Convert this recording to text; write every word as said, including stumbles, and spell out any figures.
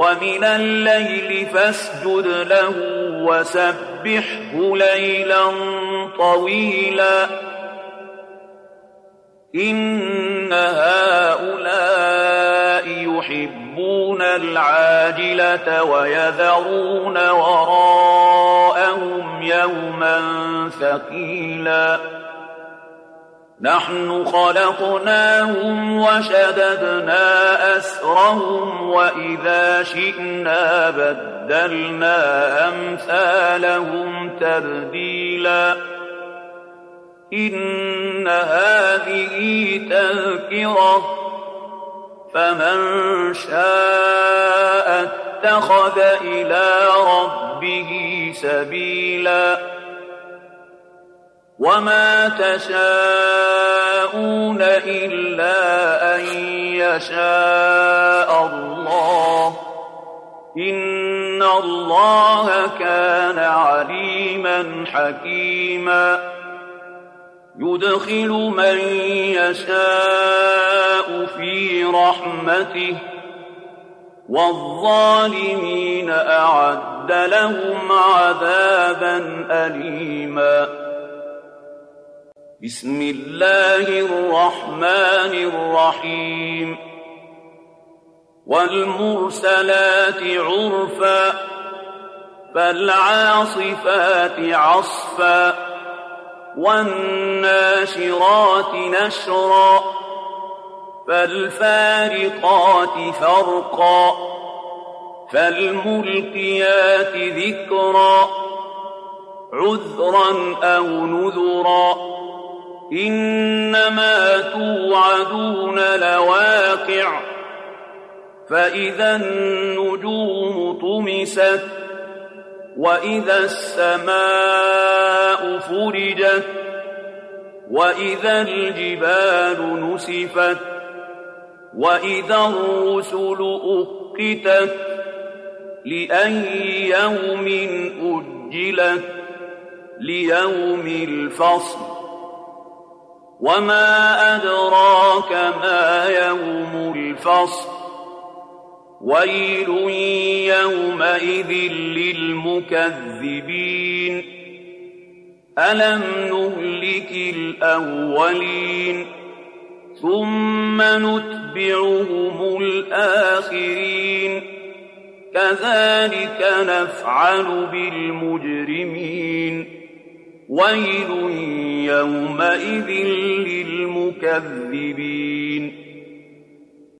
ومن الليل فاسجد له وسبحه ليلا طويلا إن هؤلاء يحبون العاجلة ويذرون وراءهم يوما ثقيلا نحن خلقناهم وشددنا أسرهم وإذا شئنا بدلنا أمثالهم تبديلا إن هذه تذكرة فمن شاء اتخذ إلى ربه سبيلا وما تشاءون إلا أن يشاء الله إن الله كان عليما حكيما يدخل من يشاء في رحمته والظالمين أعد لهم عذابا أليما بسم الله الرحمن الرحيم والمرسلات عرفا فالعاصفات عصفا والناشرات نشرا فالفارقات فرقا فالملقيات ذكرا عذرا أو نذرا إنما توعدون لواقع فإذا النجوم طمست وإذا السماء فرجت وإذا الجبال نسفت وإذا الرسل أقتت لأي يوم أجلت ليوم الفصل وما أدراك ما يوم الفصل ويل يومئذ للمكذبين ألم نهلك الأولين ثم نتبعهم الآخرين كذلك نفعل بالمجرمين ويل يومئذ للمكذبين